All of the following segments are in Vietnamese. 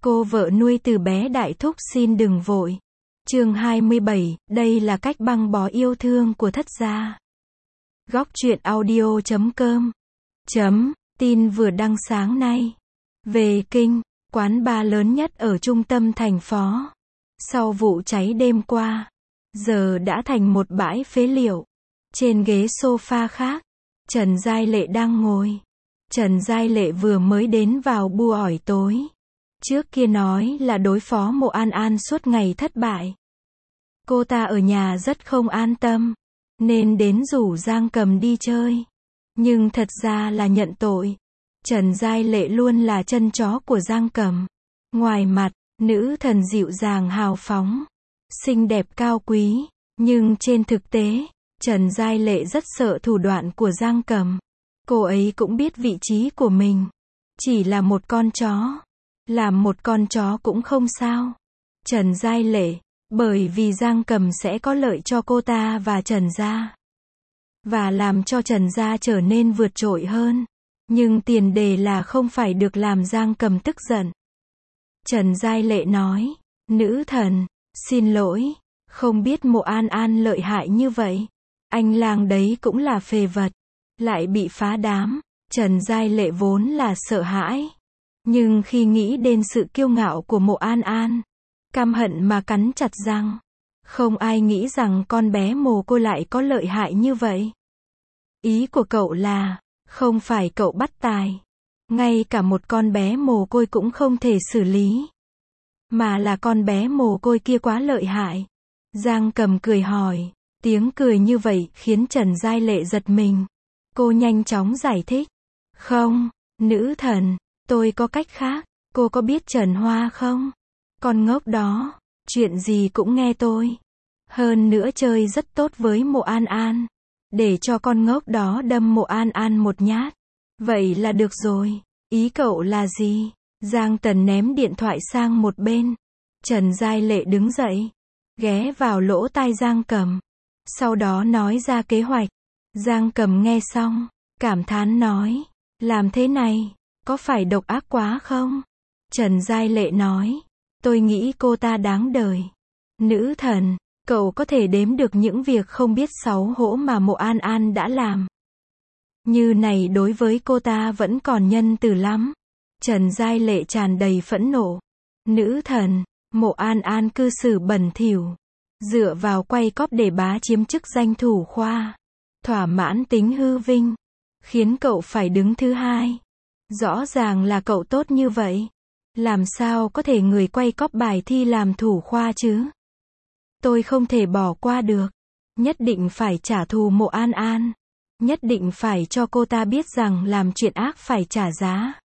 Cô vợ nuôi từ bé đại thúc xin đừng vội. Chương 27, đây là cách băng bó yêu thương của thất gia. Góc truyện audio.com. Tin vừa đăng sáng nay. Về Kinh, quán bar lớn nhất ở trung tâm thành phố. Sau vụ cháy đêm qua, giờ đã thành một bãi phế liệu. Trên ghế sofa khác, Trần Giai Lệ đang ngồi. Trần Giai Lệ vừa mới đến vào bua ỏi tối. Trước kia nói là đối phó Mộ An An suốt ngày thất bại. Cô ta ở nhà rất không an tâm, nên đến rủ Giang Cầm đi chơi. Nhưng thật ra là nhận tội. Trần Giai Lệ luôn là chân chó của Giang Cầm. Ngoài mặt, nữ thần dịu dàng hào phóng, xinh đẹp cao quý. Nhưng trên thực tế, Trần Giai Lệ rất sợ thủ đoạn của Giang Cầm. Cô ấy cũng biết vị trí của mình. Chỉ là một con chó. Làm một con chó cũng không sao. Trần Giai Lệ, bởi vì Giang Cầm sẽ có lợi cho cô ta và Trần gia. Và làm cho Trần gia trở nên vượt trội hơn. Nhưng tiền đề là không phải được làm Giang Cầm tức giận. Trần Giai Lệ nói, nữ thần, xin lỗi, không biết Mộ An An lợi hại như vậy. Anh làng đấy cũng là phế vật, lại bị phá đám. Trần Giai Lệ vốn là sợ hãi. Nhưng khi nghĩ đến sự kiêu ngạo của Mộ An An, căm hận mà cắn chặt răng. Không ai nghĩ rằng con bé mồ côi lại có lợi hại như vậy. Ý của cậu là, không phải cậu bắt tài. Ngay cả một con bé mồ côi cũng không thể xử lý. Mà là con bé mồ côi kia quá lợi hại. Giang Cầm cười hỏi. Tiếng cười như vậy khiến Trần Giai Lệ giật mình. Cô nhanh chóng giải thích. Không, nữ thần, tôi có cách khác. Cô có biết Trần Hoa không? Con ngốc đó, chuyện gì cũng nghe tôi. Hơn nữa chơi rất tốt với Mộ An An. Để cho con ngốc đó đâm Mộ An An một nhát. Vậy là được rồi. Ý cậu là gì? Giang Tần ném điện thoại sang một bên. Trần Giai Lệ đứng dậy, ghé vào lỗ tai Giang Cầm. Sau đó nói ra kế hoạch. Giang Cầm nghe xong, cảm thán nói. Làm thế này, có phải độc ác quá không? Trần Giai Lệ nói. Tôi nghĩ cô ta đáng đời. Nữ thần, cậu có thể đếm được những việc không biết xấu hổ mà Mộ An An đã làm. Như này đối với cô ta vẫn còn nhân từ lắm. Trần Giai Lệ tràn đầy phẫn nộ. Nữ thần, Mộ An An cư xử bẩn thỉu. Dựa vào quay cóp để bá chiếm chức danh thủ khoa. Thỏa mãn tính hư vinh. Khiến cậu phải đứng thứ hai. Rõ ràng là cậu tốt như vậy. Làm sao có thể người quay cóp bài thi làm thủ khoa chứ? Tôi không thể bỏ qua được. Nhất định phải trả thù Mộ An An. Nhất định phải cho cô ta biết rằng làm chuyện ác phải trả giá.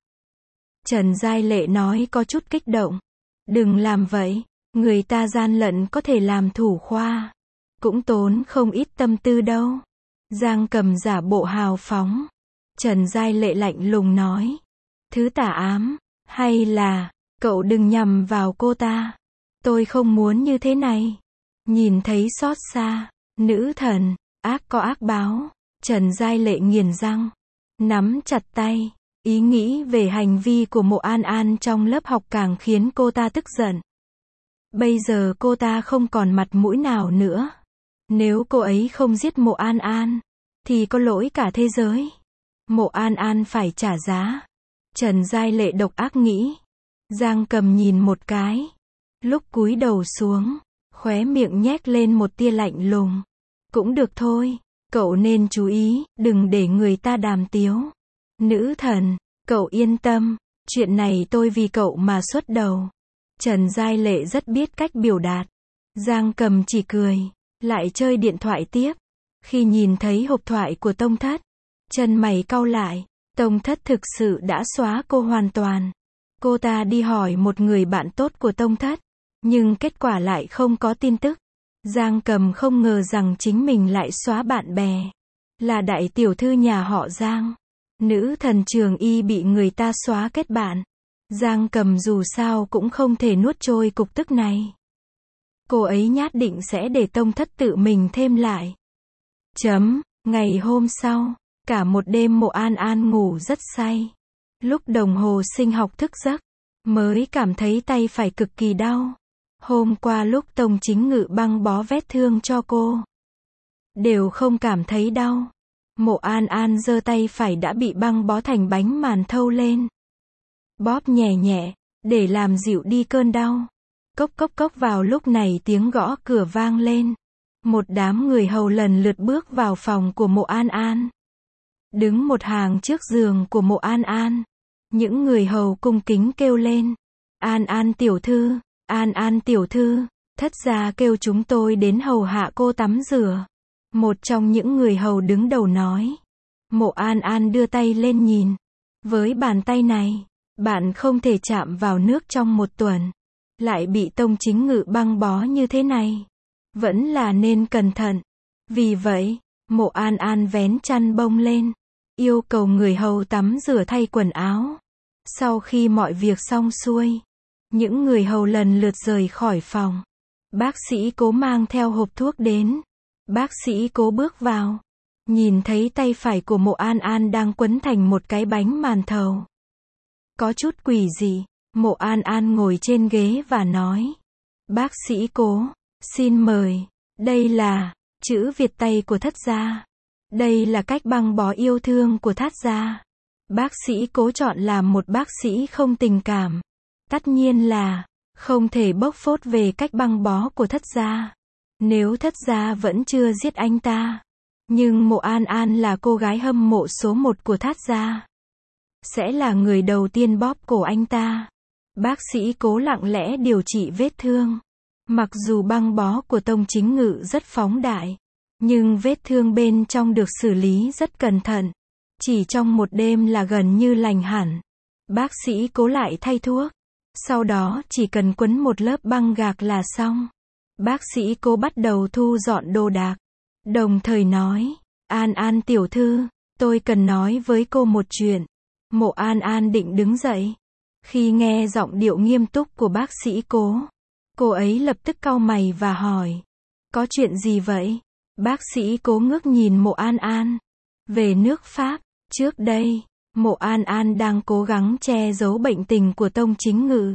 Trần Giai Lệ nói có chút kích động. Đừng làm vậy. Người ta gian lận có thể làm thủ khoa. Cũng tốn không ít tâm tư đâu. Giang Cầm giả bộ hào phóng. Trần Giai Lệ lạnh lùng nói. Thứ tà ám. Hay là, cậu đừng nhầm vào cô ta. Tôi không muốn như thế này. Nhìn thấy xót xa. Nữ thần, ác có ác báo. Trần Giai Lệ nghiền răng. Nắm chặt tay. Ý nghĩ về hành vi của Mộ An An trong lớp học càng khiến cô ta tức giận. Bây giờ cô ta không còn mặt mũi nào nữa. Nếu cô ấy không giết Mộ An An, thì có lỗi cả thế giới. Mộ An An phải trả giá. Trần Giai Lệ độc ác nghĩ. Giang Cầm nhìn một cái. Lúc cúi đầu xuống, khóe miệng nhếch lên một tia lạnh lùng. Cũng được thôi, cậu nên chú ý, đừng để người ta đàm tiếu. Nữ thần, cậu yên tâm, chuyện này tôi vì cậu mà xuất đầu. Trần Giai Lệ rất biết cách biểu đạt. Giang Cầm chỉ cười, lại chơi điện thoại tiếp. Khi nhìn thấy hộp thoại của Tông Thất, chân mày cau lại. Tông Thất thực sự đã xóa cô hoàn toàn. Cô ta đi hỏi một người bạn tốt của Tông Thất, nhưng kết quả lại không có tin tức. Giang Cầm không ngờ rằng chính mình lại xóa bạn bè. Là đại tiểu thư nhà họ Giang. Nữ thần Trường Y bị người ta xóa kết bạn. Giang Cầm dù sao cũng không thể nuốt trôi cục tức này. Cô ấy nhát định sẽ để Tông Thất tự mình thêm lại. Ngày hôm sau, cả một đêm Mộ An An ngủ rất say. Lúc đồng hồ sinh học thức giấc, mới cảm thấy tay phải cực kỳ đau. Hôm qua lúc Tông Chính Ngự băng bó vết thương cho cô, đều không cảm thấy đau. Mộ An An giơ tay phải đã bị băng bó thành bánh màn thâu lên, bóp nhẹ nhẹ, để làm dịu đi cơn đau. Cốc cốc cốc. Vào lúc này tiếng gõ cửa vang lên. Một đám người hầu lần lượt bước vào phòng của Mộ An An, đứng một hàng trước giường của Mộ An An. Những người hầu cung kính kêu lên: An An tiểu thư, An An tiểu thư, thất gia kêu chúng tôi đến hầu hạ cô tắm rửa. Một trong những người hầu đứng đầu nói. Mộ An An đưa tay lên nhìn. Với bàn tay này, bạn không thể chạm vào nước trong một tuần. Lại bị Tông Chính Ngự băng bó như thế này, vẫn là nên cẩn thận. Vì vậy, Mộ An An vén chăn bông lên, yêu cầu người hầu tắm rửa thay quần áo. Sau khi mọi việc xong xuôi, những người hầu lần lượt rời khỏi phòng. Bác sĩ Cố mang theo hộp thuốc đến. Bác sĩ Cố bước vào, nhìn thấy tay phải của Mộ An An đang quấn thành một cái bánh màn thầu. Có chút quỷ dị, Mộ An An ngồi trên ghế và nói: Bác sĩ Cố, xin mời, đây là chữ Việt Tây của thất gia. Đây là cách băng bó yêu thương của thất gia. Bác sĩ Cố chọn làm một bác sĩ không tình cảm. Tất nhiên là không thể bốc phốt về cách băng bó của thất gia. Nếu thất gia vẫn chưa giết anh ta, nhưng Mộ An An là cô gái hâm mộ số 1 của thất gia, sẽ là người đầu tiên bóp cổ anh ta. Bác sĩ Cố lặng lẽ điều trị vết thương. Mặc dù băng bó của Tông Chính Ngự rất phóng đại, nhưng vết thương bên trong được xử lý rất cẩn thận. Chỉ trong một đêm là gần như lành hẳn. Bác sĩ Cố lại thay thuốc. Sau đó chỉ cần quấn một lớp băng gạc là xong. Bác sĩ Cố bắt đầu thu dọn đồ đạc, đồng thời nói: An An tiểu thư, tôi cần nói với cô một chuyện. Mộ An An định đứng dậy. Khi nghe giọng điệu nghiêm túc của bác sĩ Cố, cô ấy lập tức cau mày và hỏi: Có chuyện gì vậy? Bác sĩ Cố ngước nhìn Mộ An An. Về nước Pháp, trước đây, Mộ An An đang cố gắng che giấu bệnh tình của Tông Chính Ngự.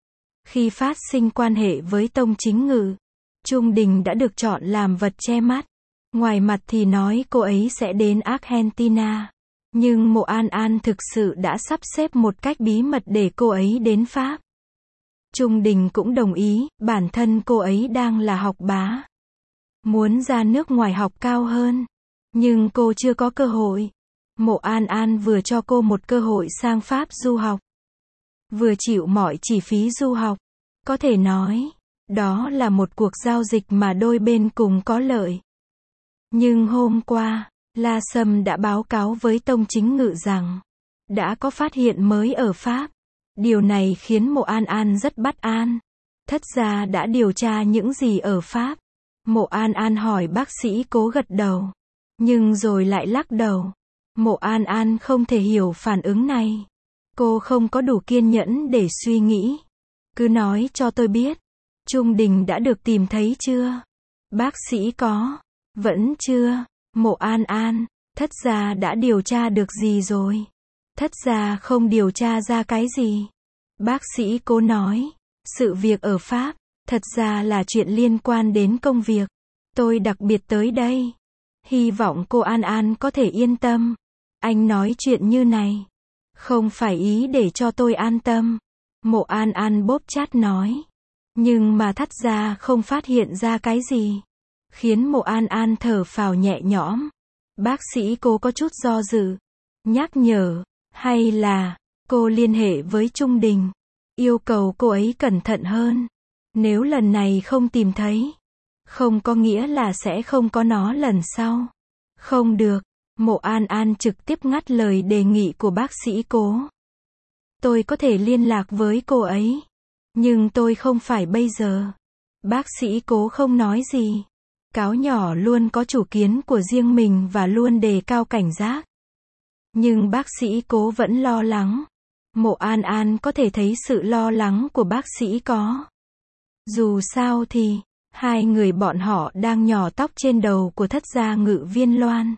Khi phát sinh quan hệ với Tông Chính Ngự, Trung Đình đã được chọn làm vật che mắt. Ngoài mặt thì nói cô ấy sẽ đến Argentina, nhưng Mộ An An thực sự đã sắp xếp một cách bí mật để cô ấy đến Pháp. Trung Đình cũng đồng ý, bản thân cô ấy đang là học bá, muốn ra nước ngoài học cao hơn, nhưng cô chưa có cơ hội. Mộ An An vừa cho cô một cơ hội sang Pháp du học, vừa chịu mọi chi phí du học. Có thể nói, đó là một cuộc giao dịch mà đôi bên cùng có lợi. Nhưng hôm qua, La Sâm đã báo cáo với Tông Chính Ngự rằng đã có phát hiện mới ở Pháp. Điều này khiến Mộ An An rất bất an. Thất gia đã điều tra những gì ở Pháp? Mộ An An hỏi. Bác sĩ Cố gật đầu, nhưng rồi lại lắc đầu. Mộ An An không thể hiểu phản ứng này. Cô không có đủ kiên nhẫn để suy nghĩ. Cứ nói cho tôi biết, Trung Đình đã được tìm thấy chưa? Bác sĩ có. Vẫn chưa. Mộ An An, thất gia đã điều tra được gì rồi? Thất gia không điều tra ra cái gì. Bác sĩ Cố nói, sự việc ở Pháp, thật ra là chuyện liên quan đến công việc. Tôi đặc biệt tới đây. Hy vọng cô An An có thể yên tâm. Anh nói chuyện như này, không phải ý để cho tôi an tâm. Mộ An An bóp chát nói. Nhưng mà thất gia không phát hiện ra cái gì, khiến Mộ An An thở phào nhẹ nhõm. Bác sĩ Cố có chút do dự, nhắc nhở, hay là cô liên hệ với Trung Đình, yêu cầu cô ấy cẩn thận hơn. Nếu lần này không tìm thấy, không có nghĩa là sẽ không có nó lần sau. Không được. Mộ An An trực tiếp ngắt lời đề nghị của bác sĩ Cố. Tôi có thể liên lạc với cô ấy, nhưng tôi không phải bây giờ. Bác sĩ Cố không nói gì. Cáo nhỏ luôn có chủ kiến của riêng mình và luôn đề cao cảnh giác. Nhưng bác sĩ Cố vẫn lo lắng. Mộ An An có thể thấy sự lo lắng của bác sĩ có. Dù sao thì, hai người bọn họ đang nhỏ tóc trên đầu của thất gia Ngự Viên Loan.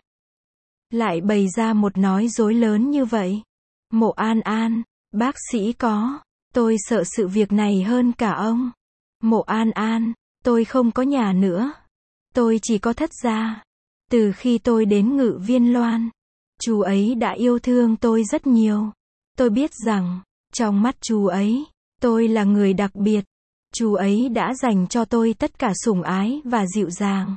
Lại bày ra một nói dối lớn như vậy. Mộ An An, bác sĩ có. Tôi sợ sự việc này hơn cả ông. Mộ An An, tôi không có nhà nữa. Tôi chỉ có Thất gia. Từ khi tôi đến Ngự Viên Loan, chú ấy đã yêu thương tôi rất nhiều. Tôi biết rằng, trong mắt chú ấy, tôi là người đặc biệt. Chú ấy đã dành cho tôi tất cả sủng ái và dịu dàng.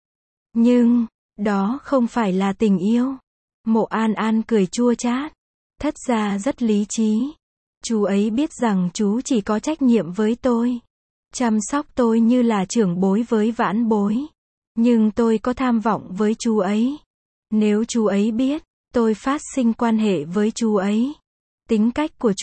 Nhưng, đó không phải là tình yêu. Mộ An An cười chua chát. Thất gia rất lý trí. Chú ấy biết rằng chú chỉ có trách nhiệm với tôi. Chăm sóc tôi như là trưởng bối với vãn bối. Nhưng tôi có tham vọng với chú ấy. Nếu chú ấy biết, tôi phát sinh quan hệ với chú ấy. Tính cách của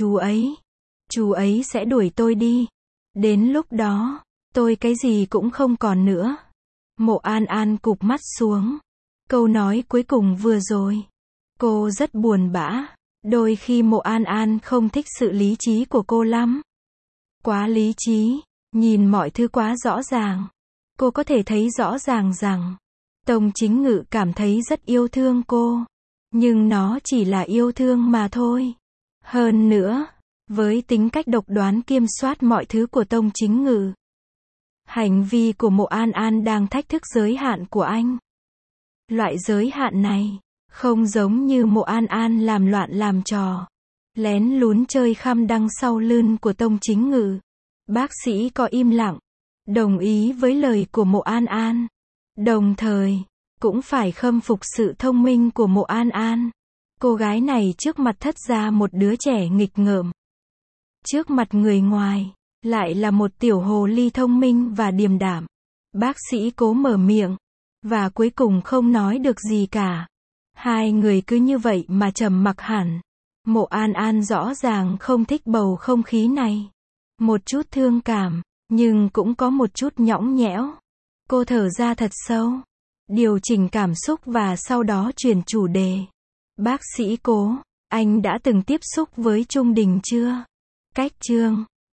chú ấy sẽ đuổi tôi đi. Đến lúc đó, tôi cái gì cũng không còn nữa. Mộ An An cụp mắt xuống. Câu nói cuối cùng vừa rồi. Cô rất buồn bã. Đôi khi Mộ An An không thích sự lý trí của cô lắm. Quá lý trí, nhìn mọi thứ quá rõ ràng. Cô có thể thấy rõ ràng rằng, Tông Chính Ngự cảm thấy rất yêu thương cô. Nhưng nó chỉ là yêu thương mà thôi. Hơn nữa, với tính cách độc đoán kiểm soát mọi thứ của Tông Chính Ngự, hành vi của Mộ An An đang thách thức giới hạn của anh. Loại giới hạn này, không giống như Mộ An An làm loạn làm trò, lén lún chơi khăm đăng sau lưng của Tông Chính Ngự. Bác sĩ có im lặng, đồng ý với lời của Mộ An An. Đồng thời, cũng phải khâm phục sự thông minh của Mộ An An. Cô gái này trước mặt Thất gia một đứa trẻ nghịch ngợm. Trước mặt người ngoài, lại là một tiểu hồ ly thông minh và điềm đạm. Bác sĩ cố mở miệng, và cuối cùng không nói được gì cả. Hai người cứ như vậy mà trầm mặc hẳn. Mộ An An rõ ràng không thích bầu không khí này. Một chút thương cảm, nhưng cũng có một chút nhõng nhẽo. Cô thở ra thật sâu, điều chỉnh cảm xúc và sau đó chuyển chủ đề. Bác sĩ Cố, anh đã từng tiếp xúc với Trung Đình chưa? Cách Trương,